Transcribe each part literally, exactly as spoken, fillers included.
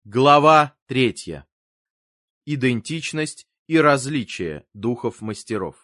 Глава третья. Идентичность и различие духов-мастеров.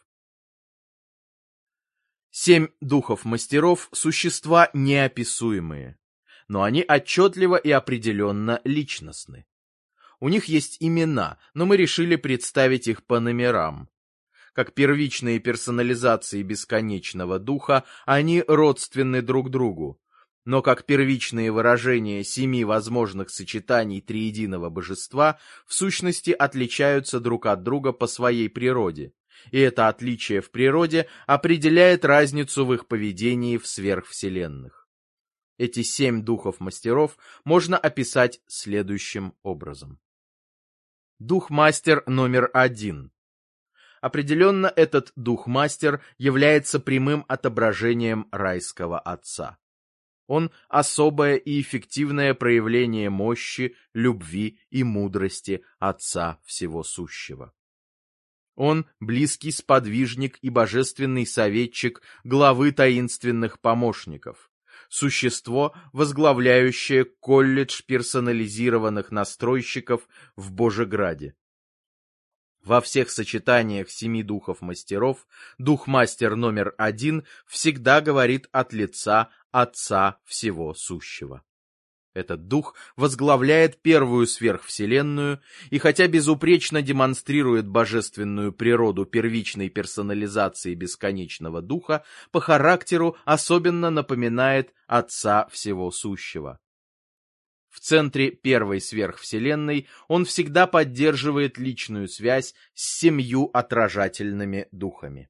Семь духов-мастеров – существа неописуемые, но они отчетливо и определенно личностны. У них есть имена, но мы решили представить их по номерам. Как первичные персонализации бесконечного духа, они родственны друг другу. Но как первичные выражения семи возможных сочетаний триединого божества в сущности отличаются друг от друга по своей природе, и это отличие в природе определяет разницу в их поведении в сверхвселенных. Эти семь духов-мастеров можно описать следующим образом. Дух-мастер номер один. Определенно, этот дух-мастер является прямым отображением райского отца. Он – особое и эффективное проявление мощи, любви и мудрости Отца Всего Сущего. Он – близкий сподвижник и божественный советчик главы таинственных помощников, существо, возглавляющее колледж персонализированных настройщиков в Божеграде. Во всех сочетаниях семи духов-мастеров дух-мастер номер один всегда говорит от лица Отца Всего Сущего. Этот дух возглавляет первую сверхвселенную и хотя безупречно демонстрирует божественную природу первичной персонализации бесконечного духа, по характеру особенно напоминает Отца Всего Сущего. В центре первой сверхвселенной он всегда поддерживает личную связь с семью отражательными духами.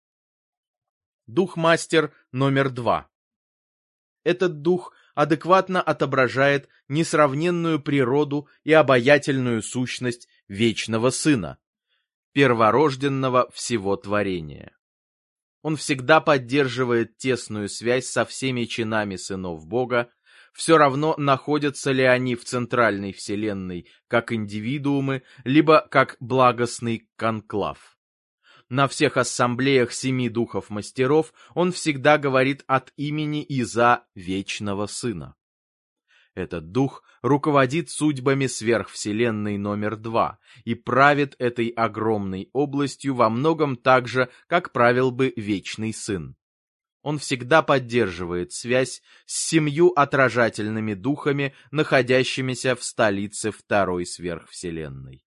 Дух-мастер номер два. Этот дух адекватно отображает несравненную природу и обаятельную сущность Вечного Сына, перворожденного всего творения. Он всегда поддерживает тесную связь со всеми чинами сынов Бога, все равно находятся ли они в центральной вселенной как индивидуумы, либо как благостный конклав. На всех ассамблеях семи духов-мастеров он всегда говорит от имени и за Вечного Сына. Этот дух руководит судьбами сверхвселенной номер два и правит этой огромной областью во многом так же, как правил бы Вечный Сын. Он всегда поддерживает связь с семью отражательными духами, находящимися в столице второй сверхвселенной.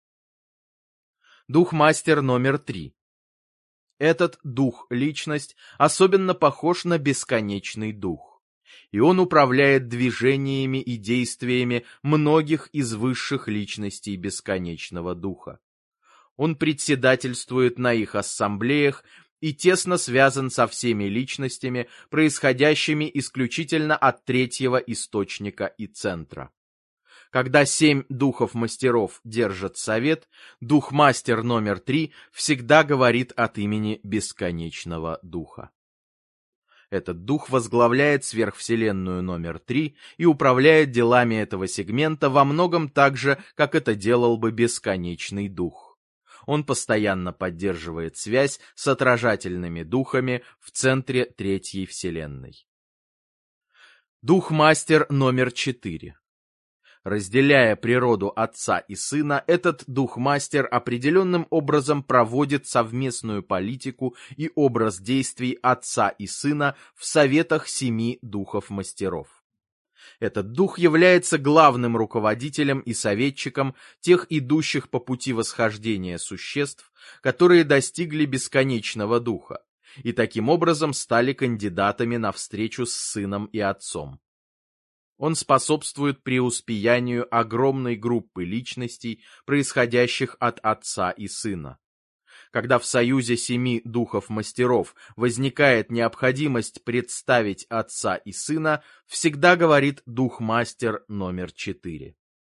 Дух-мастер номер три. Этот дух-личность особенно похож на бесконечный дух, и он управляет движениями и действиями многих из высших личностей бесконечного духа. Он председательствует на их ассамблеях и тесно связан со всеми личностями, происходящими исключительно от третьего источника и центра. Когда семь духов-мастеров держат совет, дух-мастер номер три всегда говорит от имени бесконечного духа. Этот дух возглавляет сверхвселенную номер три и управляет делами этого сегмента во многом так же, как это делал бы бесконечный дух. Он постоянно поддерживает связь с отражательными духами в центре третьей вселенной. Дух-мастер номер четыре. Разделяя природу Отца и Сына, этот дух-мастер определенным образом проводит совместную политику и образ действий Отца и Сына в советах семи духов-мастеров. Этот дух является главным руководителем и советчиком тех идущих по пути восхождения существ, которые достигли бесконечного духа, и таким образом стали кандидатами на встречу с Сыном и Отцом. Он способствует преуспеянию огромной группы личностей, происходящих от Отца и Сына. Когда в союзе семи духов-мастеров возникает необходимость представить Отца и Сына, всегда говорит дух-мастер номер четыре.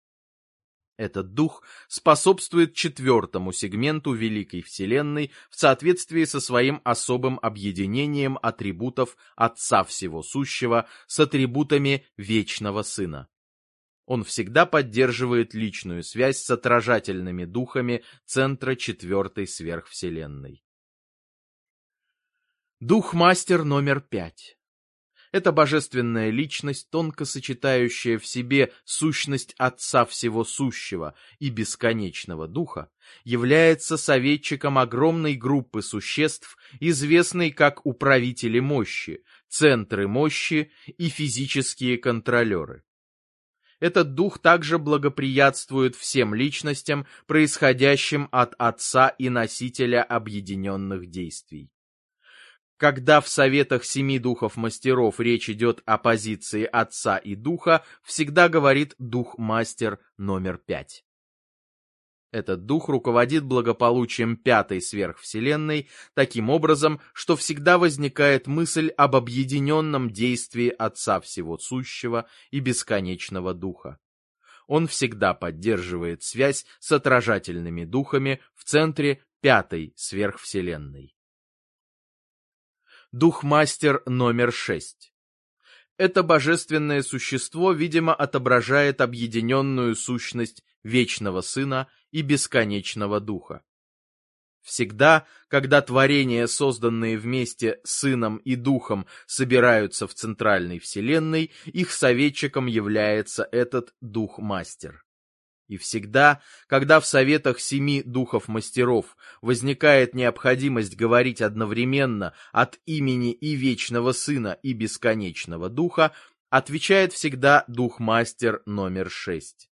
Этот дух способствует четвертому сегменту Великой Вселенной в соответствии со своим особым объединением атрибутов Отца Всего Сущего с атрибутами Вечного Сына. Он всегда поддерживает личную связь с отражательными духами центра четвертой сверхвселенной. Дух-мастер номер пять. Эта божественная личность, тонко сочетающая в себе сущность Отца Всего Сущего и Бесконечного Духа, является советчиком огромной группы существ, известной как управители мощи, центры мощи и физические контролеры. Этот дух также благоприятствует всем личностям, происходящим от Отца и Носителя объединенных действий. Когда в советах семи духов-мастеров речь идет о позиции Отца и Духа, всегда говорит дух-мастер номер пять. Этот дух руководит благополучием пятой сверхвселенной таким образом, что всегда возникает мысль об объединенном действии Отца Всего Сущего и Бесконечного Духа. Он всегда поддерживает связь с отражательными духами в центре пятой сверхвселенной. Дух-мастер номер шесть. Это божественное существо, видимо, отображает объединенную сущность Вечного Сына и Бесконечного Духа. Всегда, когда творения, созданные вместе Сыном и Духом, собираются в центральной вселенной, их советчиком является этот Дух-мастер. И всегда, когда в советах семи духов-мастеров возникает необходимость говорить одновременно от имени и Вечного Сына, и Бесконечного Духа, отвечает всегда Дух-мастер номер шесть.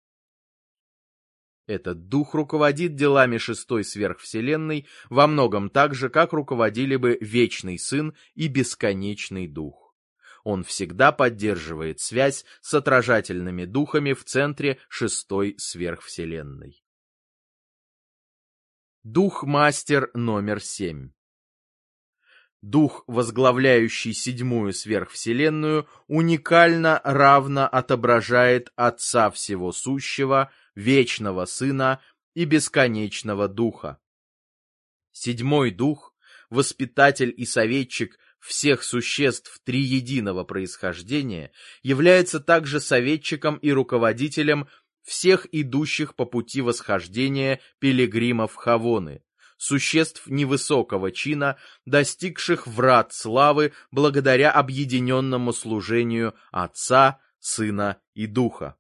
Этот дух руководит делами шестой сверхвселенной во многом так же, как руководили бы Вечный Сын и Бесконечный Дух. Он всегда поддерживает связь с отражательными духами в центре шестой сверхвселенной. Дух-мастер номер семь. Дух, возглавляющий седьмую сверхвселенную, уникально равно отображает Отца Всего Сущего, Вечного Сына и Бесконечного Духа. Седьмой дух, воспитатель и советчик всех существ триединого происхождения, является также советчиком и руководителем всех идущих по пути восхождения пилигримов Хавоны, существ невысокого чина, достигших врат славы благодаря объединенному служению Отца, Сына и Духа.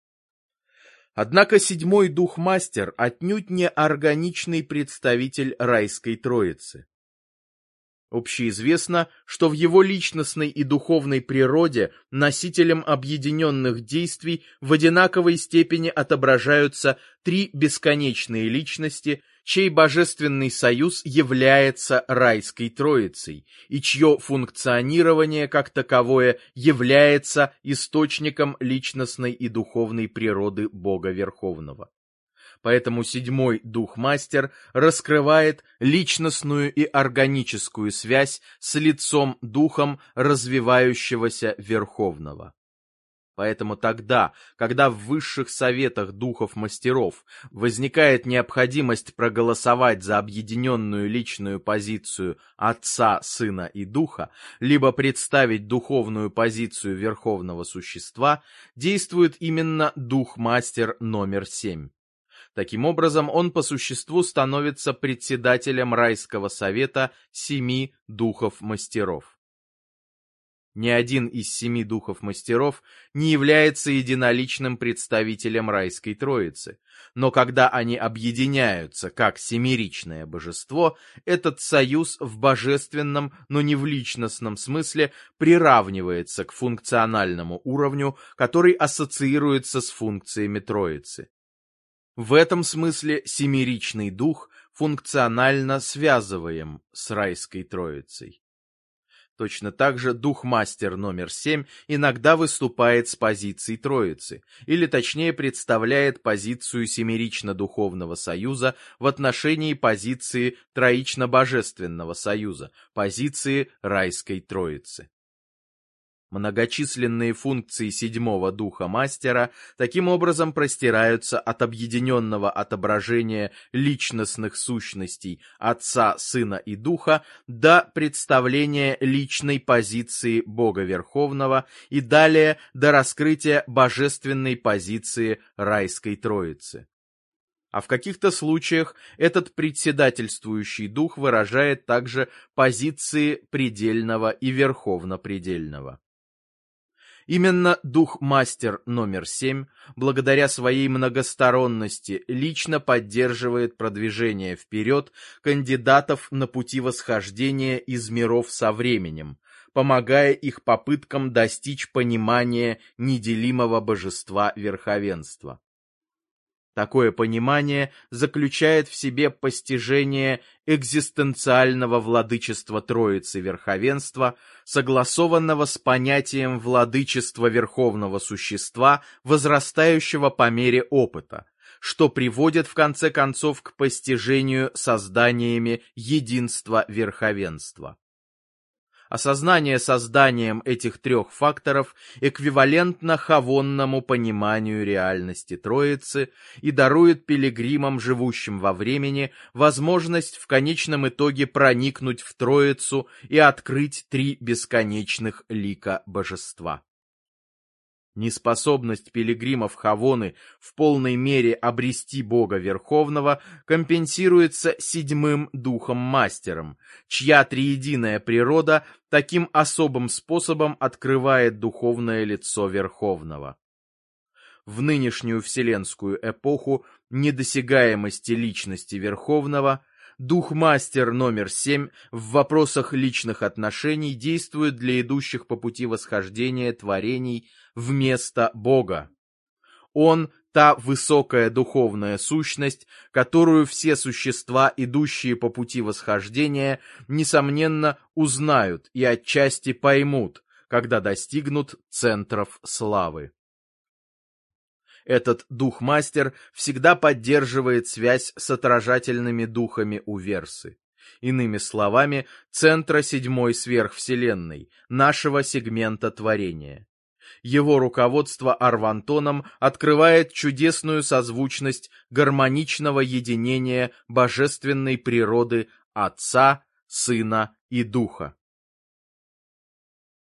Однако седьмой дух-мастер отнюдь не органичный представитель райской троицы. Общеизвестно, что в его личностной и духовной природе носителем объединенных действий в одинаковой степени отображаются три бесконечные личности, чей божественный союз является райской троицей, и чье функционирование как таковое является источником личностной и духовной природы Бога Верховного. Поэтому седьмой дух-мастер раскрывает личностную и органическую связь с лицом духом развивающегося Верховного. Поэтому тогда, когда в высших советах духов-мастеров возникает необходимость проголосовать за объединенную личную позицию Отца, Сына и Духа, либо представить духовную позицию Верховного Существа, действует именно дух-мастер номер семь. Таким образом, он по существу становится председателем райского совета семи духов-мастеров. Ни один из семи духов-мастеров не является единоличным представителем райской троицы, но когда они объединяются как семеричное божество, этот союз в божественном, но не в личностном смысле приравнивается к функциональному уровню, который ассоциируется с функциями троицы. В этом смысле семеричный дух функционально связываем с райской троицей. Точно так же дух-мастер номер семь иногда выступает с позицией троицы, или точнее представляет позицию семерично-духовного союза в отношении позиции троично-божественного союза, позиции райской троицы. Многочисленные функции седьмого духа-мастера таким образом простираются от объединенного отображения личностных сущностей Отца, Сына и Духа до представления личной позиции Бога Верховного и далее до раскрытия божественной позиции райской троицы. А в каких-то случаях этот председательствующий дух выражает также позиции предельного и верховно-предельного. Именно дух-мастер номер семь, благодаря своей многосторонности, лично поддерживает продвижение вперед кандидатов на пути восхождения из миров со временем, помогая их попыткам достичь понимания неделимого божества верховенства. Такое понимание заключает в себе постижение экзистенциального владычества Троицы Верховенства, согласованного с понятием владычества Верховного Существа, возрастающего по мере опыта, что приводит в конце концов к постижению созданиями единства верховенства. Осознание созданием этих трех факторов эквивалентно хавонному пониманию реальности Троицы и дарует пилигримам, живущим во времени, возможность в конечном итоге проникнуть в Троицу и открыть три бесконечных лика божества. Неспособность пилигримов Хавоны в полной мере обрести Бога Верховного компенсируется седьмым духом-мастером, чья триединая природа таким особым способом открывает духовное лицо Верховного. В нынешнюю вселенскую эпоху недосягаемости личности Верховного дух-мастер номер семь в вопросах личных отношений действует для идущих по пути восхождения творений вместо Бога. Он – та высокая духовная сущность, которую все существа, идущие по пути восхождения, несомненно узнают и отчасти поймут, когда достигнут центров славы. Этот дух-мастер всегда поддерживает связь с отражательными духами Уверсы, иными словами, центра седьмой сверхвселенной, нашего сегмента творения. Его руководство Арвантоном открывает чудесную созвучность гармоничного единения божественной природы Отца, Сына и Духа.